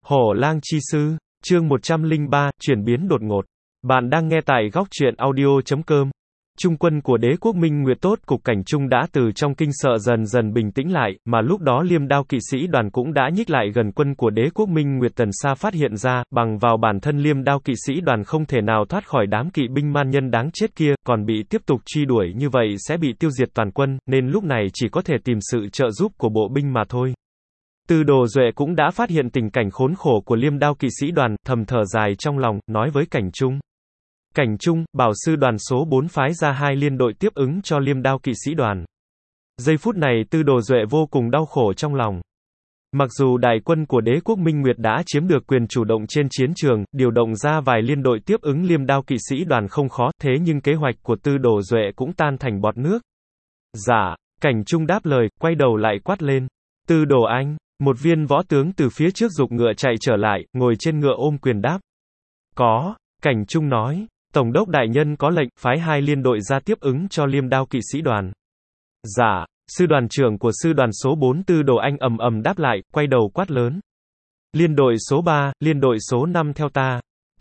Hổ lang chi sư, chương 103, chuyển biến đột ngột. Bạn đang nghe tại góc truyện audio.com. Trung quân của đế quốc Minh Nguyệt tốt cục cảnh trung đã từ trong kinh sợ dần dần bình tĩnh lại, mà lúc đó Liêm Đao kỵ sĩ đoàn cũng đã nhích lại gần quân của đế quốc Minh Nguyệt. Tần Sa phát hiện ra, bằng vào bản thân Liêm Đao kỵ sĩ đoàn không thể nào thoát khỏi đám kỵ binh man nhân đáng chết kia, còn bị tiếp tục truy đuổi như vậy sẽ bị tiêu diệt toàn quân, nên lúc này chỉ có thể tìm sự trợ giúp của bộ binh mà thôi. Tư Đồ Duệ cũng đã phát hiện tình cảnh khốn khổ của Liêm Đao kỵ sĩ đoàn, thầm thở dài trong lòng, nói với Cảnh Trung. Cảnh Trung, bảo sư đoàn số 4 phái ra 2 liên đội tiếp ứng cho Liêm Đao kỵ sĩ đoàn. Giây phút này Tư Đồ Duệ vô cùng đau khổ trong lòng. Mặc dù đại quân của đế quốc Minh Nguyệt đã chiếm được quyền chủ động trên chiến trường, điều động ra vài liên đội tiếp ứng Liêm Đao kỵ sĩ đoàn không khó, thế nhưng kế hoạch của Tư Đồ Duệ cũng tan thành bọt nước. Dạ, Cảnh Trung đáp lời, quay đầu lại quát lên. Tư Đồ Anh. Một viên võ tướng từ phía trước giục ngựa chạy trở lại, ngồi trên ngựa ôm quyền đáp. Có, Cảnh Trung nói, Tổng đốc đại nhân có lệnh, phái 2 liên đội ra tiếp ứng cho Liêm Đao kỵ sĩ đoàn. Dạ, sư đoàn trưởng của sư đoàn số 4 Tư Đồ Anh ầm ầm đáp lại, quay đầu quát lớn. Liên đội số 3, liên đội số 5 theo ta.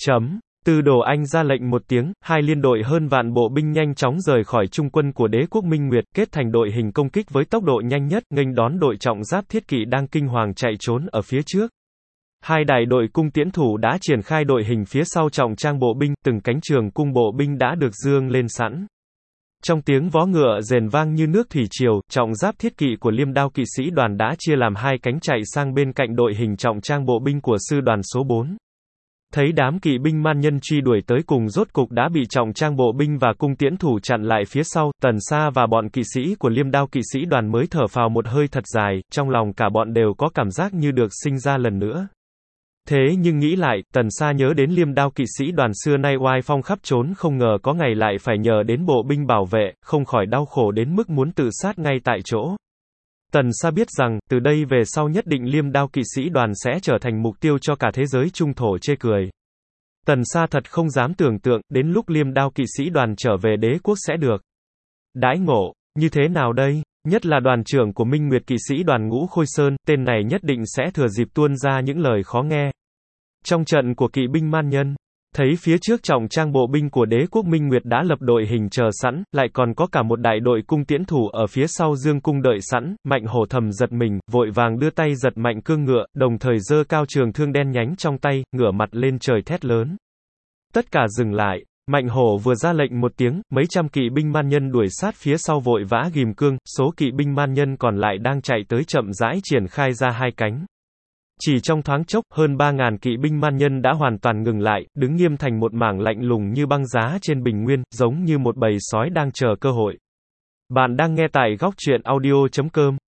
Tư Đồ Anh ra lệnh một tiếng, 2 liên đội hơn vạn bộ binh nhanh chóng rời khỏi trung quân của đế quốc Minh Nguyệt, kết thành đội hình công kích với tốc độ nhanh nhất, nghênh đón đội trọng giáp thiết kỵ đang kinh hoàng chạy trốn ở phía trước. 2 đại đội cung tiễn thủ đã triển khai đội hình phía sau trọng trang bộ binh, từng cánh trường cung bộ binh đã được dương lên sẵn. Trong tiếng vó ngựa rền vang như nước thủy triều, trọng giáp thiết kỵ của Liêm Đao kỵ sĩ đoàn đã chia làm 2 cánh chạy sang bên cạnh đội hình trọng trang bộ binh của sư đoàn số 4. Thấy đám kỵ binh man nhân truy đuổi tới cùng rốt cục đã bị trọng trang bộ binh và cung tiễn thủ chặn lại phía sau, Tần Sa và bọn kỵ sĩ của Liêm Đao kỵ sĩ đoàn mới thở phào một hơi thật dài, trong lòng cả bọn đều có cảm giác như được sinh ra lần nữa. Thế nhưng nghĩ lại, Tần Sa nhớ đến Liêm Đao kỵ sĩ đoàn xưa nay oai phong khắp trốn, không ngờ có ngày lại phải nhờ đến bộ binh bảo vệ, không khỏi đau khổ đến mức muốn tự sát ngay tại chỗ. Tần Sa biết rằng, từ đây về sau nhất định Liêm Đao kỵ sĩ đoàn sẽ trở thành mục tiêu cho cả thế giới trung thổ chê cười. Tần Sa thật không dám tưởng tượng, đến lúc Liêm Đao kỵ sĩ đoàn trở về đế quốc sẽ được đãi ngộ như thế nào đây? Nhất là đoàn trưởng của Minh Nguyệt kỵ sĩ đoàn Ngũ Khôi Sơn, tên này nhất định sẽ thừa dịp tuôn ra những lời khó nghe. Trong trận của kỵ binh man nhân, thấy phía trước trọng trang bộ binh của đế quốc Minh Nguyệt đã lập đội hình chờ sẵn, lại còn có cả một đại đội cung tiễn thủ ở phía sau dương cung đợi sẵn, Mạnh Hổ thầm giật mình, vội vàng đưa tay giật mạnh cương ngựa, đồng thời giơ cao trường thương đen nhánh trong tay, ngửa mặt lên trời thét lớn. Tất cả dừng lại. Mạnh Hổ vừa ra lệnh một tiếng, mấy trăm kỵ binh man nhân đuổi sát phía sau vội vã ghim cương, số kỵ binh man nhân còn lại đang chạy tới chậm rãi triển khai ra 2 cánh. Chỉ trong thoáng chốc, hơn 3.000 kỵ binh man nhân đã hoàn toàn ngừng lại, đứng nghiêm thành một mảng lạnh lùng như băng giá trên bình nguyên, giống như một bầy sói đang chờ cơ hội. Bạn đang nghe tại góc truyện audio.com.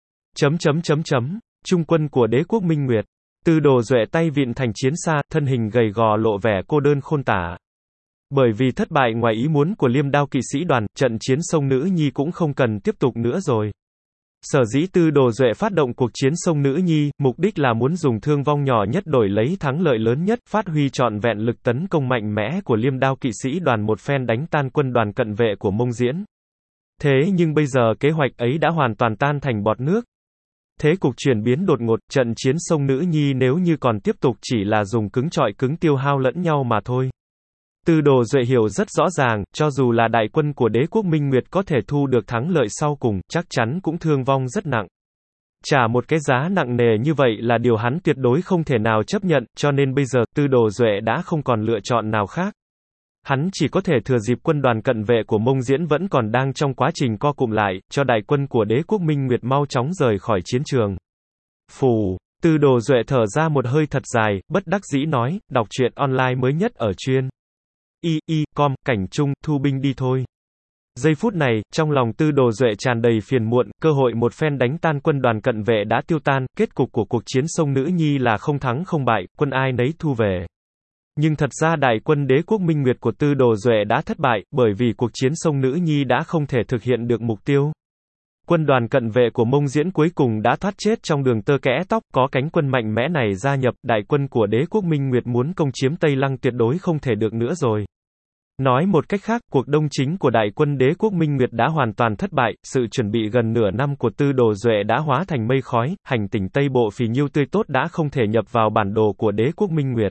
Trung quân của đế quốc Minh Nguyệt. Tư Đồ Duệ tay vịn thành chiến xa, thân hình gầy gò lộ vẻ cô đơn khôn tả. Bởi vì thất bại ngoài ý muốn của Liêm Đao kỵ sĩ đoàn, trận chiến sông Nữ Nhi cũng không cần tiếp tục nữa rồi. Sở dĩ Tư Đồ Duệ phát động cuộc chiến sông Nữ Nhi, mục đích là muốn dùng thương vong nhỏ nhất đổi lấy thắng lợi lớn nhất, phát huy trọn vẹn lực tấn công mạnh mẽ của Liêm Đao kỵ sĩ đoàn một phen đánh tan quân đoàn cận vệ của Mông Diễn. Thế nhưng bây giờ kế hoạch ấy đã hoàn toàn tan thành bọt nước. Thế cục chuyển biến đột ngột, trận chiến sông Nữ Nhi nếu như còn tiếp tục chỉ là dùng cứng chọi cứng tiêu hao lẫn nhau mà thôi. Tư Đồ Duệ hiểu rất rõ ràng, cho dù là đại quân của đế quốc Minh Nguyệt có thể thu được thắng lợi sau cùng, chắc chắn cũng thương vong rất nặng. Trả một cái giá nặng nề như vậy là điều hắn tuyệt đối không thể nào chấp nhận, cho nên bây giờ, Tư Đồ Duệ đã không còn lựa chọn nào khác. Hắn chỉ có thể thừa dịp quân đoàn cận vệ của Mông Diễn vẫn còn đang trong quá trình co cụm lại, cho đại quân của đế quốc Minh Nguyệt mau chóng rời khỏi chiến trường. Phù, Tư Đồ Duệ thở ra một hơi thật dài, bất đắc dĩ nói, đọc truyện online mới nhất ở chuyên com, Cảnh Trung, thu binh đi thôi. Giây phút này, trong lòng Tư Đồ Duệ tràn đầy phiền muộn, cơ hội một phen đánh tan quân đoàn cận vệ đã tiêu tan, kết cục của cuộc chiến sông Nữ Nhi là không thắng không bại, quân ai nấy thu về. Nhưng thật ra đại quân đế quốc Minh Nguyệt của Tư Đồ Duệ đã thất bại, bởi vì cuộc chiến sông Nữ Nhi đã không thể thực hiện được mục tiêu. Quân đoàn cận vệ của Mông Diễn cuối cùng đã thoát chết trong đường tơ kẽ tóc, có cánh quân mạnh mẽ này gia nhập, đại quân của đế quốc Minh Nguyệt muốn công chiếm Tây Lăng tuyệt đối không thể được nữa rồi. Nói một cách khác, cuộc đông chính của đại quân đế quốc Minh Nguyệt đã hoàn toàn thất bại, sự chuẩn bị gần nửa năm của Tư Đồ Duệ đã hóa thành mây khói, hành tỉnh Tây Bộ phì nhiêu tươi tốt đã không thể nhập vào bản đồ của đế quốc Minh Nguyệt.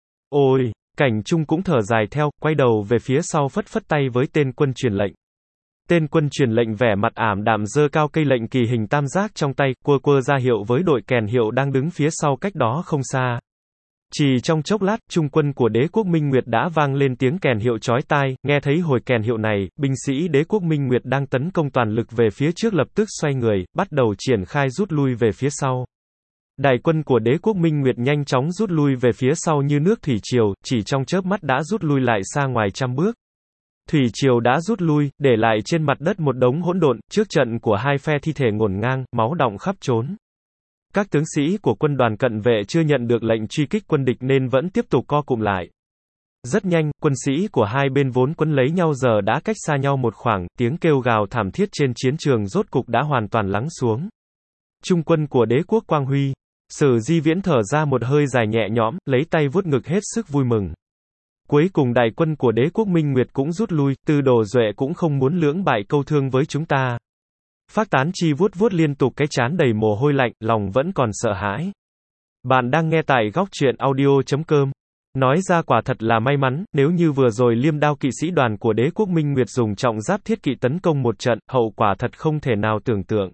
Ôi, Cảnh Trung cũng thở dài theo, quay đầu về phía sau phất phất tay với tên quân truyền lệnh. Tên quân truyền lệnh vẻ mặt ảm đạm giơ cao cây lệnh kỳ hình tam giác trong tay, quơ quơ ra hiệu với đội kèn hiệu đang đứng phía sau cách đó không xa. Chỉ trong chốc lát, trung quân của đế quốc Minh Nguyệt đã vang lên tiếng kèn hiệu chói tai, nghe thấy hồi kèn hiệu này, binh sĩ đế quốc Minh Nguyệt đang tấn công toàn lực về phía trước lập tức xoay người, bắt đầu triển khai rút lui về phía sau. Đại quân của đế quốc Minh Nguyệt nhanh chóng rút lui về phía sau như nước thủy triều, chỉ trong chớp mắt đã rút lui lại xa ngoài trăm bước. Thủy triều đã rút lui, để lại trên mặt đất một đống hỗn độn, trước trận của hai phe thi thể ngổn ngang, máu đọng khắp trốn. Các tướng sĩ của quân đoàn cận vệ chưa nhận được lệnh truy kích quân địch nên vẫn tiếp tục co cụm lại. Rất nhanh, quân sĩ của hai bên vốn quấn lấy nhau giờ đã cách xa nhau một khoảng, tiếng kêu gào thảm thiết trên chiến trường rốt cục đã hoàn toàn lắng xuống. Trung quân của đế quốc Quang Huy, Sử Di Viễn thở ra một hơi dài nhẹ nhõm, lấy tay vuốt ngực hết sức vui mừng. Cuối cùng đại quân của đế quốc Minh Nguyệt cũng rút lui, Tư Đồ Duệ cũng không muốn lưỡng bại câu thương với chúng ta. Phác Tán Chi vuốt vuốt liên tục cái trán đầy mồ hôi lạnh, lòng vẫn còn sợ hãi. Bạn đang nghe tại góc truyện audio.com. Nói ra quả thật là may mắn, nếu như vừa rồi Liêm Đao kỵ sĩ đoàn của đế quốc Minh Nguyệt dùng trọng giáp thiết kỵ tấn công một trận, hậu quả thật không thể nào tưởng tượng.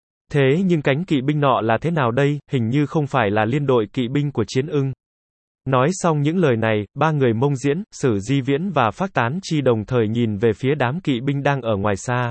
Thế nhưng cánh kỵ binh nọ là thế nào đây, hình như không phải là liên đội kỵ binh của Chiến Ưng. Nói xong những lời này, ba người Mông Diễn, Sử Di Viễn và Phác Tán Chi đồng thời nhìn về phía đám kỵ binh đang ở ngoài xa.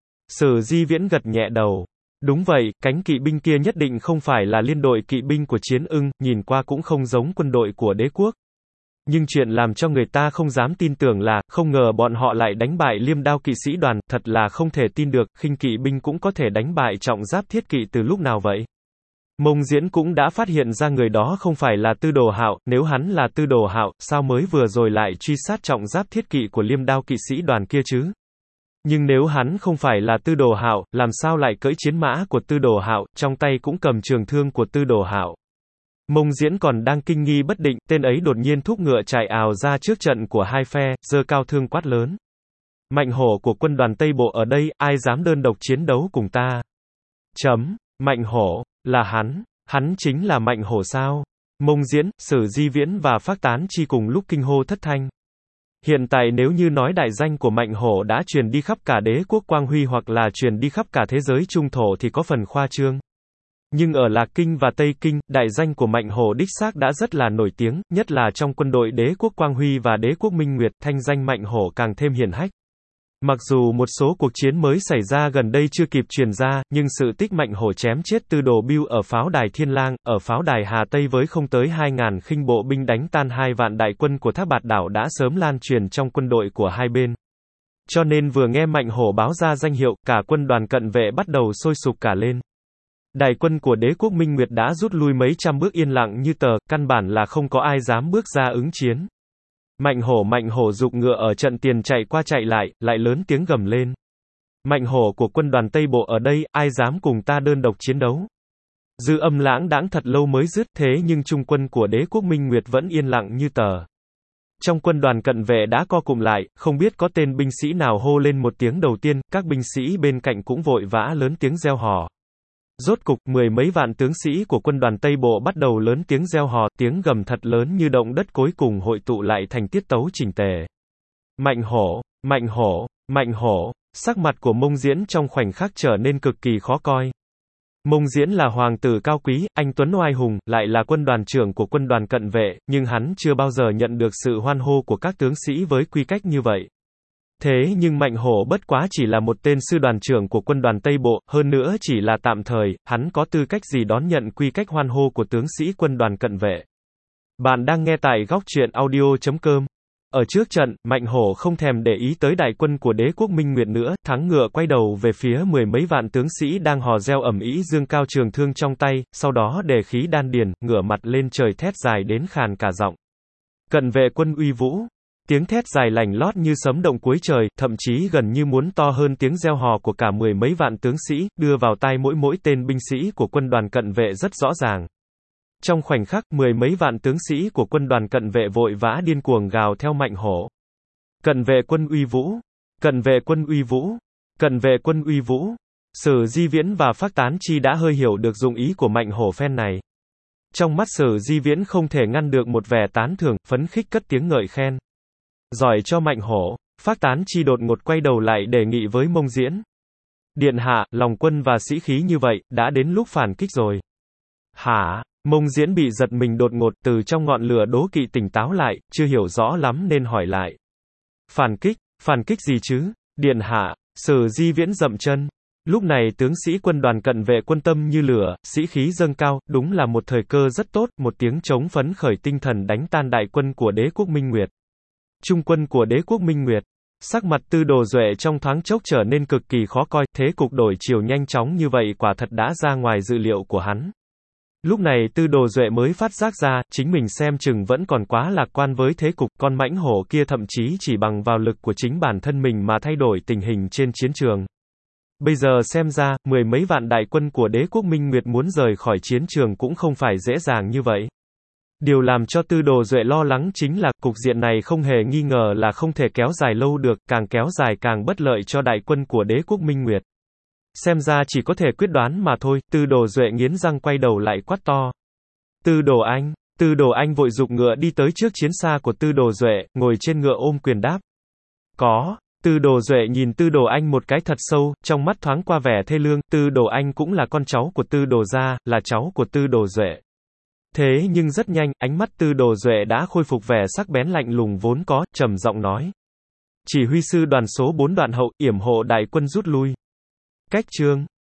Sử Di Viễn gật nhẹ đầu. Đúng vậy, cánh kỵ binh kia nhất định không phải là liên đội kỵ binh của Chiến Ưng, nhìn qua cũng không giống quân đội của đế quốc. Nhưng chuyện làm cho người ta không dám tin tưởng là, không ngờ bọn họ lại đánh bại Liêm Đao kỵ sĩ đoàn, thật là không thể tin được, khinh kỵ binh cũng có thể đánh bại trọng giáp thiết kỵ từ lúc nào vậy? Mông Diễn cũng đã phát hiện ra người đó không phải là Tư Đồ Hạo, nếu hắn là Tư Đồ Hạo, sao mới vừa rồi lại truy sát trọng giáp thiết kỵ của Liêm Đao kỵ sĩ đoàn kia chứ? Nhưng nếu hắn không phải là Tư Đồ Hạo, làm sao lại cưỡi chiến mã của Tư Đồ Hạo, trong tay cũng cầm trường thương của Tư Đồ Hạo? Mông Diễn còn đang kinh nghi bất định, tên ấy đột nhiên thúc ngựa chạy ào ra trước trận của hai phe, giơ cao thương quát lớn. Mạnh hổ của quân đoàn Tây Bộ ở đây, ai dám đơn độc chiến đấu cùng ta? Mạnh hổ, là hắn chính là Mạnh hổ sao? Mông Diễn, Sử Di Viễn và Phác Tán Chi cùng lúc kinh hô thất thanh. Hiện tại nếu như nói đại danh của Mạnh hổ đã truyền đi khắp cả đế quốc Quang Huy hoặc là truyền đi khắp cả thế giới trung thổ thì có phần khoa trương. Nhưng ở Lạc Kinh và Tây Kinh, đại danh của Mạnh hổ đích xác đã rất là nổi tiếng, nhất là trong quân đội đế quốc Quang Huy và đế quốc Minh Nguyệt, thanh danh Mạnh hổ càng thêm hiển hách. Mặc dù một số cuộc chiến mới xảy ra gần đây chưa kịp truyền ra, nhưng sự tích Mạnh hổ chém chết Tư Đồ Bưu ở pháo đài Thiên Lang, ở pháo đài Hà Tây với không tới 2.000 khinh bộ binh đánh tan 2 vạn đại quân của Thác Bạt Đảo đã sớm lan truyền trong quân đội của hai bên. Cho nên vừa nghe Mạnh hổ báo ra danh hiệu, cả quân đoàn cận vệ bắt đầu sôi sục cả lên. Đại quân của đế quốc Minh Nguyệt đã rút lui mấy trăm bước yên lặng như tờ, căn bản là không có ai dám bước ra ứng chiến. Mạnh hổ giục ngựa ở trận tiền chạy qua chạy lại lớn tiếng gầm lên. Mạnh hổ của quân đoàn Tây Bộ ở đây, ai dám cùng ta đơn độc chiến đấu? Dư âm lãng đãng thật lâu mới dứt, thế nhưng trung quân của đế quốc Minh Nguyệt vẫn yên lặng như tờ. Trong quân đoàn cận vệ đã co cụm lại, không biết có tên binh sĩ nào hô lên một tiếng đầu tiên, các binh sĩ bên cạnh cũng vội vã lớn tiếng reo hò. Rốt cục, 10 mấy vạn tướng sĩ của quân đoàn Tây Bộ bắt đầu lớn tiếng reo hò, tiếng gầm thật lớn như động đất cuối cùng hội tụ lại thành tiết tấu chỉnh tề. Mạnh hổ, mạnh hổ, mạnh hổ, sắc mặt của Mông Diễn trong khoảnh khắc trở nên cực kỳ khó coi. Mông Diễn là hoàng tử cao quý, anh tuấn oai hùng, lại là quân đoàn trưởng của quân đoàn cận vệ, nhưng hắn chưa bao giờ nhận được sự hoan hô của các tướng sĩ với quy cách như vậy. Thế nhưng Mạnh hổ bất quá chỉ là một tên sư đoàn trưởng của quân đoàn Tây Bộ, hơn nữa chỉ là tạm thời, hắn có tư cách gì đón nhận quy cách hoan hô của tướng sĩ quân đoàn cận vệ. Bạn đang nghe tại góc truyện audio.com. Ở trước trận, Mạnh hổ không thèm để ý tới đại quân của đế quốc Minh Nguyệt nữa, thắng ngựa quay đầu về phía 10 mấy vạn tướng sĩ đang hò reo ầm ĩ dương cao trường thương trong tay, sau đó đề khí đan điền, ngửa mặt lên trời thét dài đến khàn cả giọng. Cận vệ quân uy vũ. Tiếng thét dài lành lót như sấm động cuối trời, thậm chí gần như muốn to hơn tiếng reo hò của cả 10 mấy vạn tướng sĩ, đưa vào tai mỗi tên binh sĩ của quân đoàn cận vệ rất rõ ràng. Trong khoảnh khắc, 10 mấy vạn tướng sĩ của quân đoàn cận vệ vội vã điên cuồng gào theo Mạnh hổ. Cận vệ quân uy vũ. Cận vệ quân uy vũ. Cận vệ quân uy vũ. Sử Di Viễn và Phác Tán Chi đã hơi hiểu được dụng ý của Mạnh Hổ phen này. Trong mắt Sử Di Viễn không thể ngăn được một vẻ tán thưởng, phấn khích cất tiếng ngợi khen. Giỏi cho Mạnh Hổ. Phác Tán Chi đột ngột quay đầu lại đề nghị với Mông Diễn. Điện hạ, lòng quân và sĩ khí như vậy, đã đến lúc phản kích rồi. Hả? Mông Diễn bị giật mình đột ngột, từ trong ngọn lửa đố kỵ tỉnh táo lại, chưa hiểu rõ lắm nên hỏi lại. Phản kích gì chứ? Điện hạ. Sử Di Viễn dậm chân. Lúc này tướng sĩ quân đoàn cận vệ quân tâm như lửa, sĩ khí dâng cao, đúng là một thời cơ rất tốt, một tiếng trống phấn khởi tinh thần đánh tan đại quân của đế quốc Minh Nguyệt. Trung quân của đế quốc Minh Nguyệt. Sắc mặt Tư Đồ Duệ trong thoáng chốc trở nên cực kỳ khó coi, thế cục đổi chiều nhanh chóng như vậy quả thật đã ra ngoài dự liệu của hắn. Lúc này Tư Đồ Duệ mới phát giác ra, chính mình xem chừng vẫn còn quá lạc quan với thế cục, con mãnh hổ kia thậm chí chỉ bằng vào lực của chính bản thân mình mà thay đổi tình hình trên chiến trường. Bây giờ xem ra, mười mấy vạn đại quân của đế quốc Minh Nguyệt muốn rời khỏi chiến trường cũng không phải dễ dàng như vậy. Điều làm cho Tư Đồ Duệ lo lắng chính là, cục diện này không hề nghi ngờ là không thể kéo dài lâu được, càng kéo dài càng bất lợi cho đại quân của đế quốc Minh Nguyệt. Xem ra chỉ có thể quyết đoán mà thôi, Tư Đồ Duệ nghiến răng quay đầu lại quát to. Tư Đồ Anh vội giục ngựa đi tới trước chiến xa của Tư Đồ Duệ, ngồi trên ngựa ôm quyền đáp. Có. Tư Đồ Duệ nhìn Tư Đồ Anh một cái thật sâu, trong mắt thoáng qua vẻ thê lương, Tư Đồ Anh cũng là con cháu của Tư Đồ gia, là cháu của Tư Đồ Duệ. Thế nhưng rất nhanh, ánh mắt Tư Đồ Duệ đã khôi phục vẻ sắc bén lạnh lùng vốn có, trầm giọng nói. Chỉ huy sư đoàn số 4 Đoạn Hậu, yểm hộ đại quân rút lui. Cách chương